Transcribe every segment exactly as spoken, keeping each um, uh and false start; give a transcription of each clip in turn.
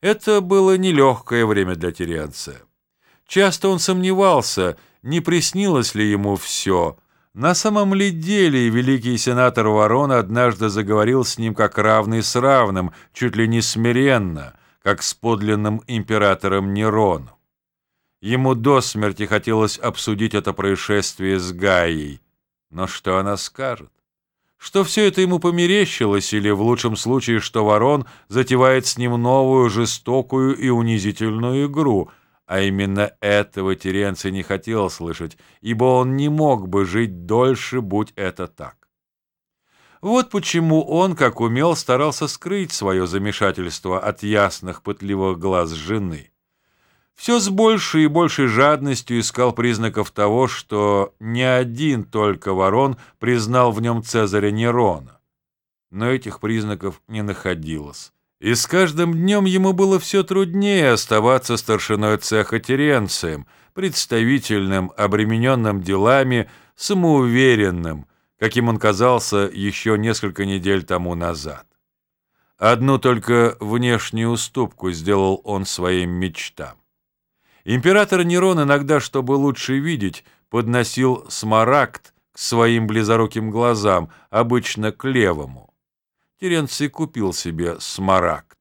Это было нелегкое время для Теренция. Часто он сомневался, не приснилось ли ему все. На самом ли деле великий сенатор Ворон однажды заговорил с ним как равный с равным, чуть ли не смиренно, как с подлинным императором Нероном. Ему до смерти хотелось обсудить это происшествие с Гаей. Но что она скажет? Что все это ему померещилось, или, в лучшем случае, что Ворон затевает с ним новую жестокую и унизительную игру, а именно этого Теренций не хотел слышать, ибо он не мог бы жить дольше, будь это так. Вот почему он, как умел, старался скрыть свое замешательство от ясных пытливых глаз жены. Все с большей и большей жадностью искал признаков того, что не один только Ворон признал в нем Цезаря Нерона. Но этих признаков не находилось. И с каждым днем ему было все труднее оставаться старшиной цеха Теренцием, представительным, обремененным делами, самоуверенным, каким он казался еще несколько недель тому назад. Одну только внешнюю уступку сделал он своим мечтам. Император Нерон иногда, чтобы лучше видеть, подносил смарагд к своим близоруким глазам, обычно к левому. Теренций купил себе смарагд.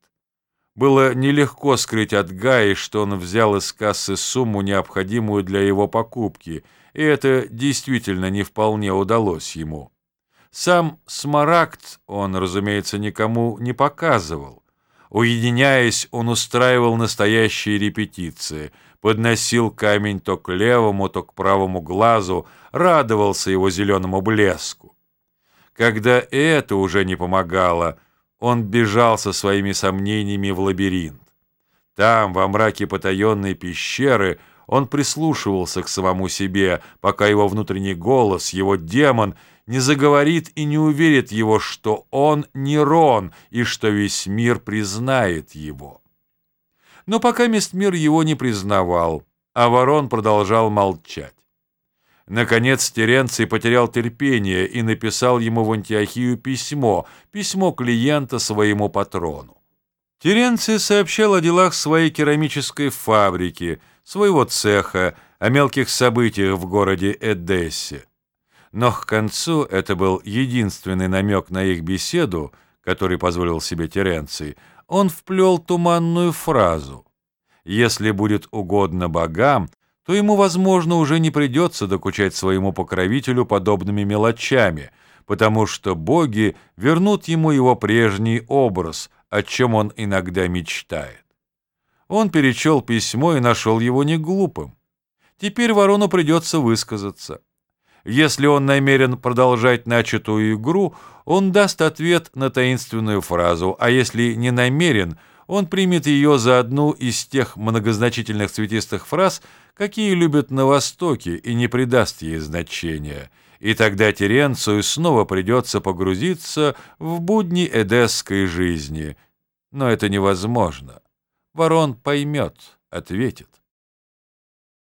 Было нелегко скрыть от Гаи, что он взял из кассы сумму, необходимую для его покупки, и это действительно не вполне удалось ему. Сам смарагд он, разумеется, никому не показывал. Уединяясь, он устраивал настоящие репетиции, подносил камень то к левому, то к правому глазу, радовался его зеленому блеску. Когда это уже не помогало, он бежал со своими сомнениями в лабиринт. Там, во мраке потаенной пещеры, он прислушивался к самому себе, пока его внутренний голос, его демон, не заговорит и не уверит его, что он Нерон и что весь мир признает его. Но пока мест мир его не признавал, а Ворон продолжал молчать. Наконец Теренций потерял терпение и написал ему в Антиохию письмо, письмо клиента своему патрону. Теренций сообщал о делах своей керамической фабрики, своего цеха, о мелких событиях в городе Эдессе. Но к концу это был единственный намек на их беседу, который позволил себе Теренций. Он вплел туманную фразу: «Если будет угодно богам, то ему, возможно, уже не придется докучать своему покровителю подобными мелочами, потому что боги вернут ему его прежний образ, о чем он иногда мечтает». Он перечел письмо и нашел его неглупым. Теперь Ворону придется высказаться. Если он намерен продолжать начатую игру, он даст ответ на таинственную фразу, а если не намерен, он примет ее за одну из тех многозначительных цветистых фраз, какие любят на Востоке, и не придаст ей значения. И тогда Теренцию снова придется погрузиться в будни эдесской жизни. Но это невозможно. Ворон поймет, ответит.